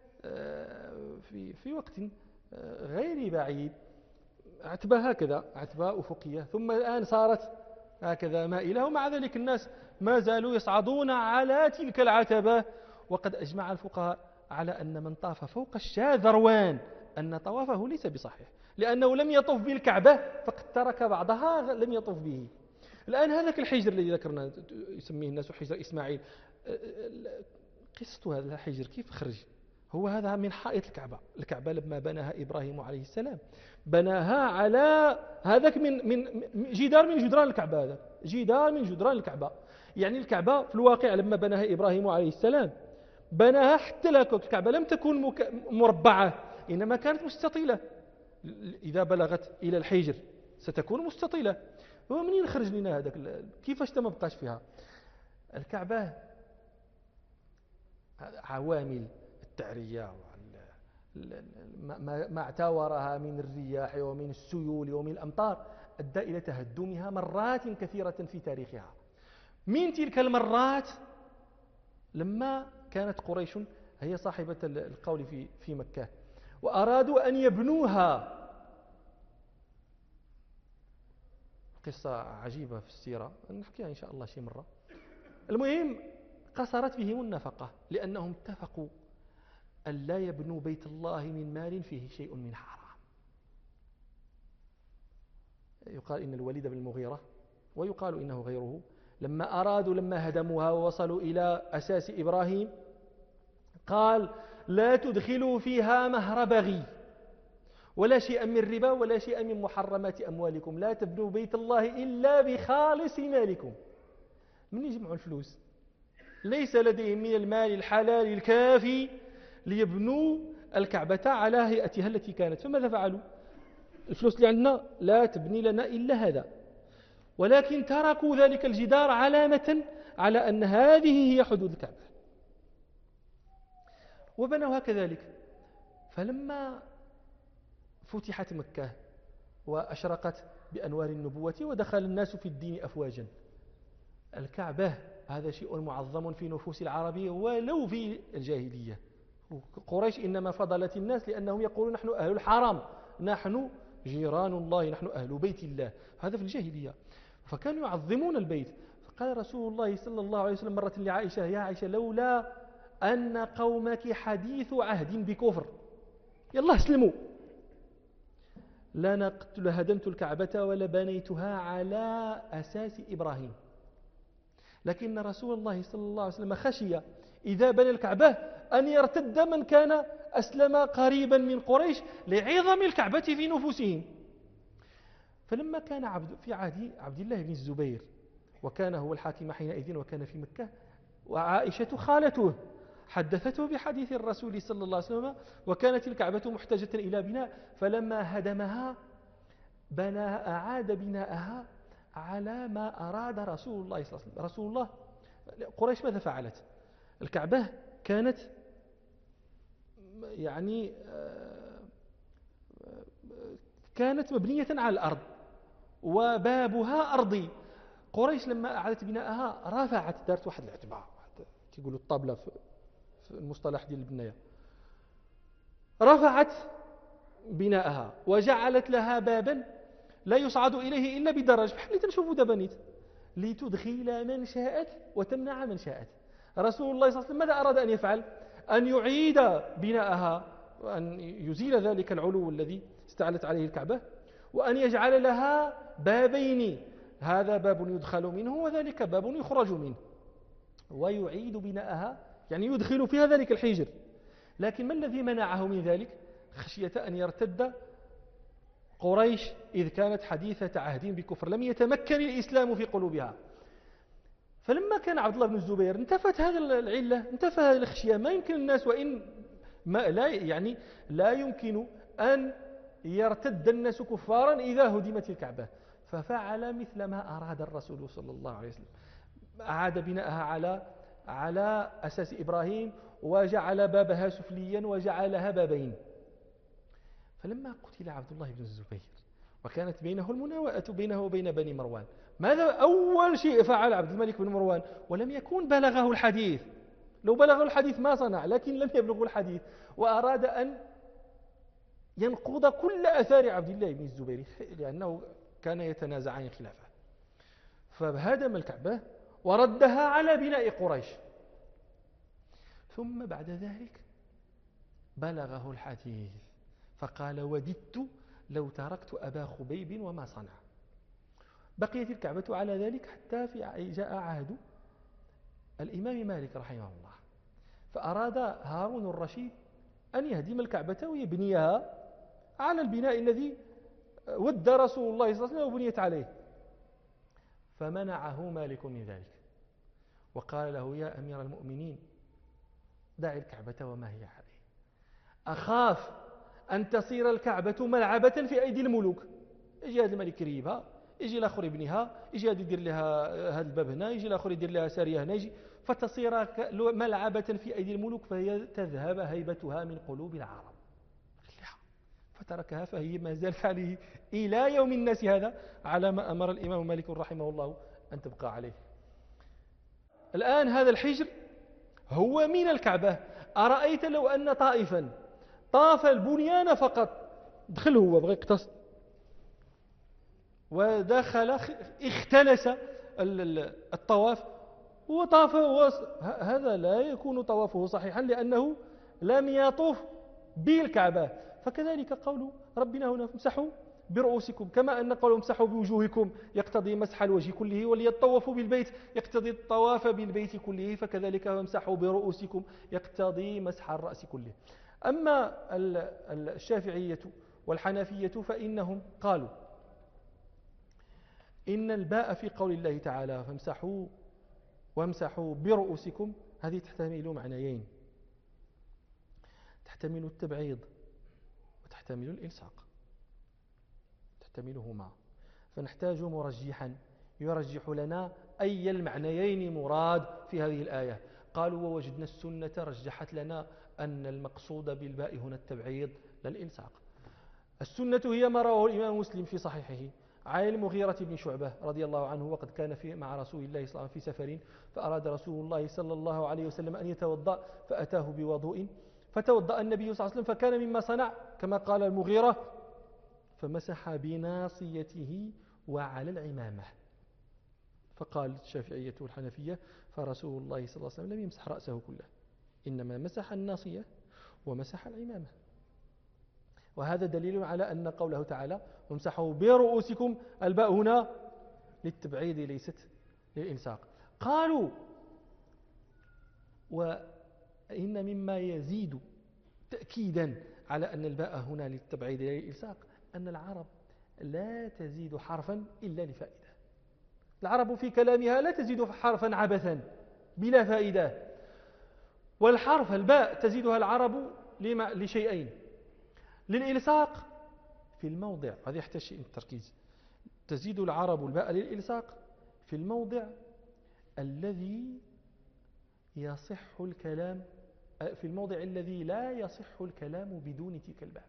في وقت غير بعيد عتبة هكذا، عتبة أفقية، ثم الآن صارت هكذا مائلة، ومع ذلك الناس ما زالوا يصعدون على تلك العتبة. وقد أجمع الفقهاء على أن من طاف فوق الشاذروان أن طوافه ليس بصحيح، لأنه لم يطف بالكعبة فقد ترك بعضها لم يطف به. الآن هذاك الحجر الذي ذكرنا يسميه الناس حجر إسماعيل، قصة هذا الحجر كيف خرج؟ هو هذا من حائط الكعبة لما بناها إبراهيم عليه السلام بناها على هذاك من جدار من جدران الكعبة، هذا جدار من جدران الكعبة. يعني الكعبة في الواقع لما بناها إبراهيم عليه السلام بناها حتى الكعبة لم تكن مربعة، إنما كانت مستطيلة، إذا بلغت إلى الحجر ستكون مستطيلة. ومنين خرج لنا هذاك؟ كيفاش ما بقاش فيها الكعبة؟ عوامل التعرية ما اعتورها من الرياح ومن السيول ومن الأمطار أدى إلى تهدمها مرات كثيرة في تاريخها. من تلك المرات لما كانت قريش هي صاحبة القول في مكة وأرادوا أن يبنوها، قصة عجيبة في السيرة نحكيها إن شاء الله شي مرة. المهم قصرت بهم النفقة، لأنهم اتفقوا أن لا يبنوا بيت الله من مال فيه شيء من حرام. يقال إن الوليد بن المغيرة ويقال إنه غيره لما هدموها ووصلوا إلى أساس إبراهيم قال لا تدخلوا فيها مهر بغي ولا شيء من ربا ولا شيء من محرمات أموالكم، لا تبنوا بيت الله إلا بخالص مالكم. من يجمعوا الفلوس؟ ليس لديهم من المال الحلال الكافي ليبنوا الكعبة على هيئتها التي كانت، فماذا فعلوا؟ الفلوس اللي عندنا لا تبني لنا إلا هذا، ولكن تركوا ذلك الجدار علامة على أن هذه هي حدود الكعبة وبنوها كذلك. فلما فتحت مكة وأشرقت بأنوار النبوة ودخل الناس في الدين أفواجا، الكعبة هذا شيء معظم في نفوس العربية ولو في الجاهلية. قريش إنما فضلت الناس لأنهم يقولون نحن أهل الحرم، نحن جيران الله، نحن أهل بيت الله، هذا في الجاهلية. فكانوا يعظمون البيت. فقال رسول الله صلى الله عليه وسلم مرة لعائشة: يا عائشة، لولا أن قومك حديث عهد بكفر، يلا اسلموا، لهدمت الكعبة ولبنيتها على أساس إبراهيم. لكن رسول الله صلى الله عليه وسلم خشي إذا بنى الكعبة أن يرتد من كان أسلم قريبا من قريش لعظم الكعبة في نفوسهم. فلما كان في عهد عبد الله بن الزبير، وكان هو الحاكم حينئذ وكان في مكة، وعائشة خالته حدثته بحديث الرسول صلى الله عليه وسلم، وكانت الكعبة محتاجة إلى بناء، فلما هدمها أعاد بناءها على ما أراد رسول الله صلى الله عليه وسلم. رسول الله، قريش ماذا فعلت؟ الكعبة كانت يعني كانت مبنية على الأرض وبابها أرضي. قريش لما أعادت بناءها رفعت، دارت واحد العتبة، تقولوا الطابلة في المصطلح ديال البناية، رفعت بناءها وجعلت لها بابا لا يصعد إليه إلا بدرج، بحال اللي تنشوفوا دابا نيت، لتدخل من شاءت وتمنع من شاءت. رسول الله صلى الله عليه وسلم ماذا أراد أن يفعل؟ أن يعيد بناءها، وأن يزيل ذلك العلو الذي استعلت عليه الكعبة، وأن يجعل لها بابين، هذا باب يدخل منه وذلك باب يخرج منه، ويعيد بناءها، يعني يدخل فيها ذلك الحجر. لكن ما الذي منعه من ذلك؟ خشية أن يرتد قريش إذ كانت حديثة عهد بكفر، لم يتمكن الإسلام في قلوبها. فلما كان عبد الله بن الزبير انتفت هذه العلة، انتفى هذه الخشية. ما يمكن الناس، وإن ما لا يمكن أن يرتد الناس كفارا إذا هدمت الكعبة. ففعل مثل ما أراد الرسول صلى الله عليه وسلم، أعاد بناءها على أساس إبراهيم، وجعل بابها سفليا وجعلها بابين. فلما قتل عبد الله بن الزبير وكانت بينه المناوئة بينه وبين بني مروان، ماذا أول شيء فعل عبد الملك بن مروان؟ ولم يكن بلغه الحديث، لو بلغه الحديث ما صنع، لكن لم يبلغه الحديث، وأراد أن ينقض كل أثار عبد الله بن الزبير، لأنه كان يتنازعان خلافه. فهدم الكعبة وردها على بناء قريش. ثم بعد ذلك بلغه الحديث فقال: وددت لو تركت أبا خبيب وما صنع. بقيت الكعبة على ذلك حتى جاء عهد الإمام مالك رحمه الله، فأراد هارون الرشيد أن يهدم الكعبة ويبنيها على البناء الذي ود رسول الله صلى الله عليه وسلم وبنيت عليه. فمنعه مالك من ذلك وقال له: يا أمير المؤمنين، دع الكعبة وما هي عليه، أخاف أن تصير الكعبة ملعبة في أيدي الملوك. يجي هذا الملك يريبها، يجي الآخر يبنيها، يجي هذا يدير لها هذا الباب هنا، يجي الآخر يدير لها سارية هنا، يجي فتصير ملعبة في أيدي الملوك، فتذهب هيبتها من قلوب العرب. فتركها، فهي ما زالت عليه إلى يوم الناس هذا، على ما أمر الإمام مالك رحمه الله أن تبقى عليه. الآن هذا الحجر هو من الكعبة. أرأيت لو أن طائفا طاف البنيان فقط، دخل هو بغى يقتصد ودخل اختلس الطواف وطاف، هذا لا يكون طوافه صحيحا لأنه لم يطوف بالكعبة. فكذلك قول ربنا هنا: امسحوا برؤوسكم، كما أن قولوا امسحوا بوجوهكم يقتضي مسح الوجه كله، وليطوفوا بالبيت يقتضي الطواف بالبيت كله، فكذلك امسحوا برؤوسكم يقتضي مسح الرأس كله. أما الشافعية والحنفية فإنهم قالوا إن الباء في قول الله تعالى وامسحوا برؤوسكم هذه تحتمل معنيين، تحتمل التبعيض وتحتمل الإلصاق، تحتملهما. فنحتاج مرجحا يرجح لنا أي المعنيين مراد في هذه الآية. قالوا: ووجدنا السنة رجحت لنا أن المقصود بالباء هنا التبعيض لا الإلصاق. السنة هي ما رواه الإمام مسلم في صحيحه عن المغيرة بن شعبة رضي الله عنه، وقد كان مع رسول الله صلى الله عليه وسلم في سفر، فأراد رسول الله صلى الله عليه وسلم أن يتوضأ، فأتاه بوضوء، فتوضأ النبي صلى الله عليه وسلم، فكان مما صنع كما قال المغيرة: فمسح بناصيته وعلى العمامة. فقال الشافعية والحنفية فرسول الله صلى الله عليه وسلم لم يمسح رأسه كله، إنما مسح الناصية ومسح العمامة. وهذا دليل على أن قوله تعالى وامسحوا برؤوسكم، الباء هنا للتبعيد ليست للإلصاق. قالوا وإن مما يزيد تأكيدا على أن الباء هنا للتبعيد للإلصاق أن العرب لا تزيد حرفا إلا لفائدة. العرب في كلامها لا تزيد حرفا عبثا بلا فائدة، والحرف الباء تزيدها العرب لشيئين: للإلصاق في الموضع، هذا يحتاج شيء من التركيز، تزيد العرب الباء للإلصاق في الموضع الذي يصح الكلام، في الموضع الذي لا يصح الكلام بدون تلك الباء.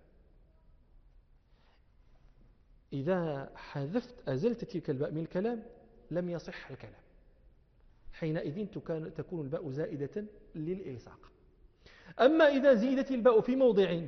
إذا حذفت أزلت تلك الباء من الكلام لم يصح الكلام، حينئذ تكون الباء زائدة للإلصاق. أما إذا زيدت الباء في موضع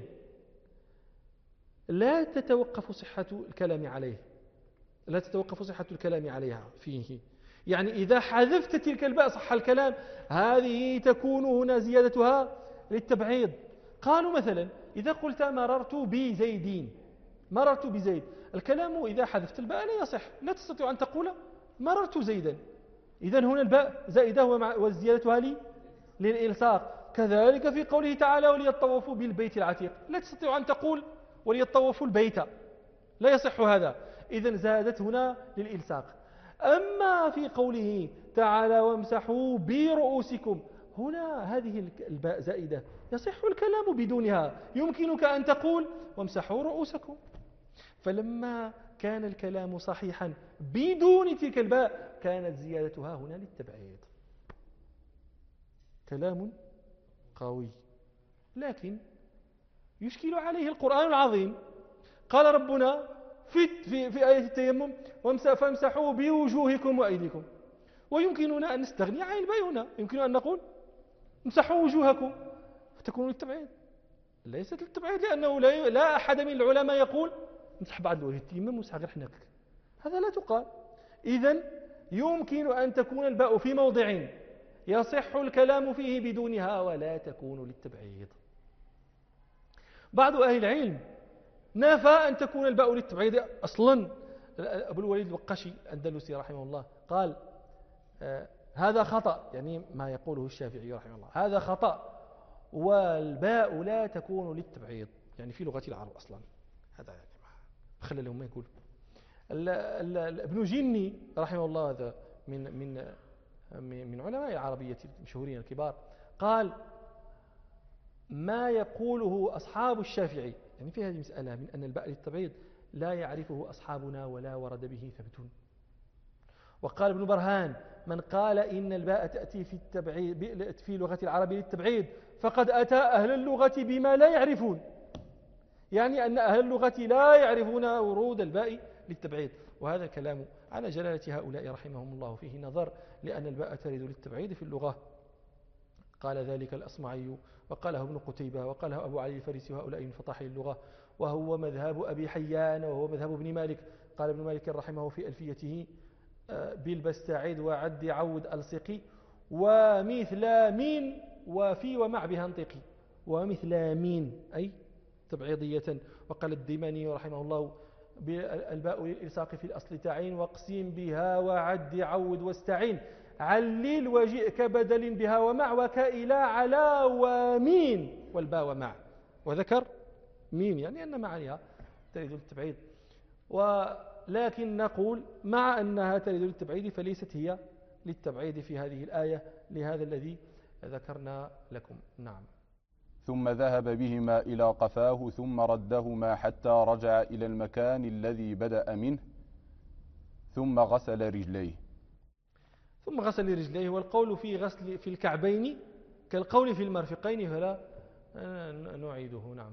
لا تتوقف صحة الكلام عليه، لا تتوقف صحة الكلام عليها فيه، يعني إذا حذفت تلك الباء صح الكلام، هذه تكون هنا زيادتها للتبعيض. قالوا مثلا إذا قلت مررت بزيدين، مررت بزيد، الكلام إذا حذفت الباء لا يصح، لا تستطيع أن تقول مررت زيدا، إذن هنا الباء زائدة وزيادتها للإلصاق. كذلك في قوله تعالى وليطوفوا بالبيت العتيق، لا تستطيع أن تقول وليطوفوا البيت، لا يصح هذا، إذن زادت هنا للإلصاق. أما في قوله تعالى وامسحوا برؤوسكم، هنا هذه الباء زائدة يصح الكلام بدونها، يمكنك أن تقول وامسحوا رؤوسكم. فلما كان الكلام صحيحا بدون تلك الباء كانت زيادتها هنا للتبعيض. كلام قوي، لكن يشكل عليه القرآن العظيم. قال ربنا في آية التيمم فامسحوا بوجوهكم وأيديكم، ويمكننا أن نستغني عن الباء هنا، يمكن أن نقول امسحوا وجوهكم فتكون للتبعيض، ليست للتبعيض، لأنه لا أحد من العلماء يقول امسح بعض الوجه، التيمم وامسح غير حناك، هذا لا تقال. إذن يمكن أن تكون الباء في موضع يصح الكلام فيه بدونها ولا تكون للتبعيض. بعض أهل العلم نفى أن تكون الباء للتبعيض أصلا. أبو الوليد الوقاشي الأندلسي رحمه الله قال هذا خطأ، يعني ما يقوله الشافعي رحمه الله هذا خطأ، والباء لا تكون للتبعيض، يعني في لغة العرب أصلا، هذا يعني خلى لهم ما يقول. ابن جني رحمه الله هذا من علماء العربية المشهورين الكبار قال ما يقوله أصحاب الشافعي يعني في هذه المسألة من أن الباء للتبعيض لا يعرفه أصحابنا ولا ورد به ثبت. وقال ابن برهان من قال إن الباء تأتي في التبعيض في لغة العرب للتبعيض فقد أتى أهل اللغة بما لا يعرفون، يعني أن أهل اللغة لا يعرفون ورود الباء للتبعيض. وهذا الكلام على جلالة هؤلاء رحمهم الله فيه نظر، لأن الباء ترد للتبعيض في اللغة. قال ذلك الأصمعي وقاله ابن قتيبة وقاله أبو علي الفارسي وهؤلاء من فطاحل اللغة، وهو مذهب أبي حيان وهو مذهب ابن مالك. قال ابن مالك رحمه في ألفيته بالبستعيد وعد عود ألصقي ومثل مين وفي ومع بها انطقي، ومثل مين أي تبعيضية. وقال الديماني رحمه الله بالباء للإلصاق في الأصل تعين واقسم بها وعد عود واستعين علل وجئك بدل بها ومع وكائلا على ومين والباء ومع، وذكر مين يعني أن معانيها تريد للتبعيد، ولكن نقول مع أنها تريد للتبعيد فليست هي للتبعيد في هذه الآية لهذا الذي ذكرنا لكم. نعم. ثم ذهب بهما إلى قفاه ثم ردهما حتى رجع إلى المكان الذي بدأ منه ثم غسل رجليه. ثم غسل رجليه، والقول في غسل في الكعبين كالقول في المرفقين فلا نعيده. نعم.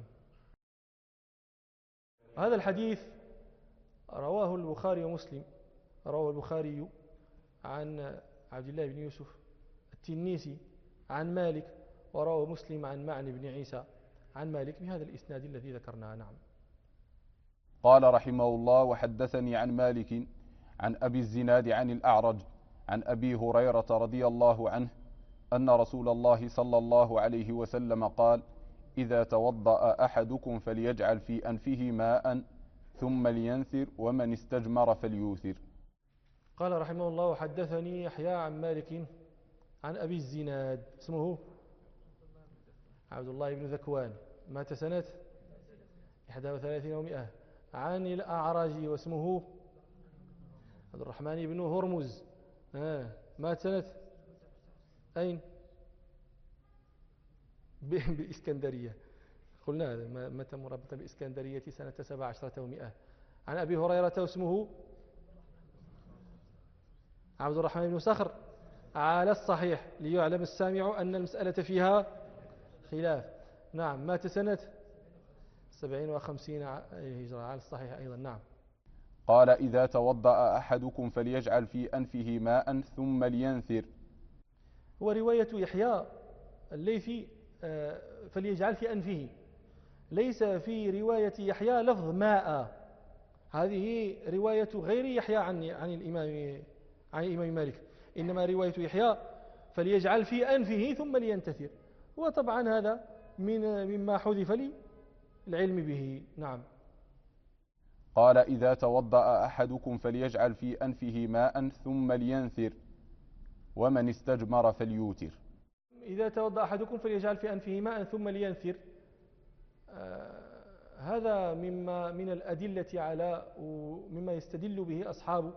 هذا الحديث رواه البخاري ومسلم، رواه البخاري عن عبد الله بن يوسف التنيسي عن مالك، ورواه مسلم عن معن بن عيسى عن مالك بهذا الإسناد الذي ذكرناه. نعم. قال رحمه الله وحدثني عن مالك عن أبي الزناد عن الأعرج عن أبي هريرة رضي الله عنه أن رسول الله صلى الله عليه وسلم قال: إذا توضأ أحدكم فليجعل في أنفه ماء ثم لينثر ومن استجمر فليوثر. قال رحمه الله: حدثني يحيى عن مالك عن أبي الزناد اسمه عبد الله بن ذكوان، مات سنة 31 و100. عن الأعرج واسمه عبد الرحمن بن هرمز، مات سنة أين؟ بالإسكندرية، قلنا هذا مات مربطا بالإسكندرية سنة 17 و100. عن أبي هريرة واسمه عبد الرحمن بن صخر على الصحيح، ليعلم السامع أن المسألة فيها خلاف. نعم، مات سنة 57 هجرة على الصحيح أيضا. نعم. قال: إذا توضأ أحدكم فليجعل في أنفه ماء ثم لينثر. هو رواية يحيى الليثي فليجعل في أنفه، ليس في رواية يحيى لفظ ماء. هذه رواية غير يحيى عن الإمام مالك، إنما رواية يحيى فليجعل في أنفه ثم لينتثر، وطبعا هذا مما حذف لي العلم به. نعم. قال: إذا توضأ أحدكم فليجعل في أنفه ماء ثم لينثر ومن استجمر فليوتر. إذا توضأ أحدكم فليجعل في أنفه ماء ثم لينثر، هذا من الأدلة على ومما يستدل به أصحاب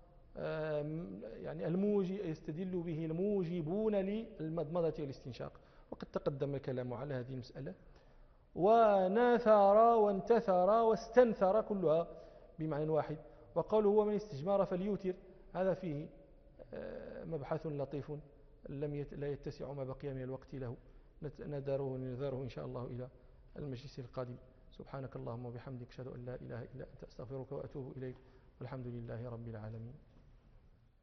يعني يستدل به الموجبون للمضمضة والاستنشاق، وقد تقدم الكلام على هذه المسألة. وناثر وانتثر واستنثر كلها بمعنى واحد. وقوله ومن استجمار فليوتر، هذا فيه مبحث لطيف لا يتسع ما بقي من الوقت له، نذره إن شاء الله إلى المجلس القادم. سبحانك اللهم وبحمدك، أشهد أن لا إله إلا أنت، أستغفرك وأتوب إليك، والحمد لله رب العالمين.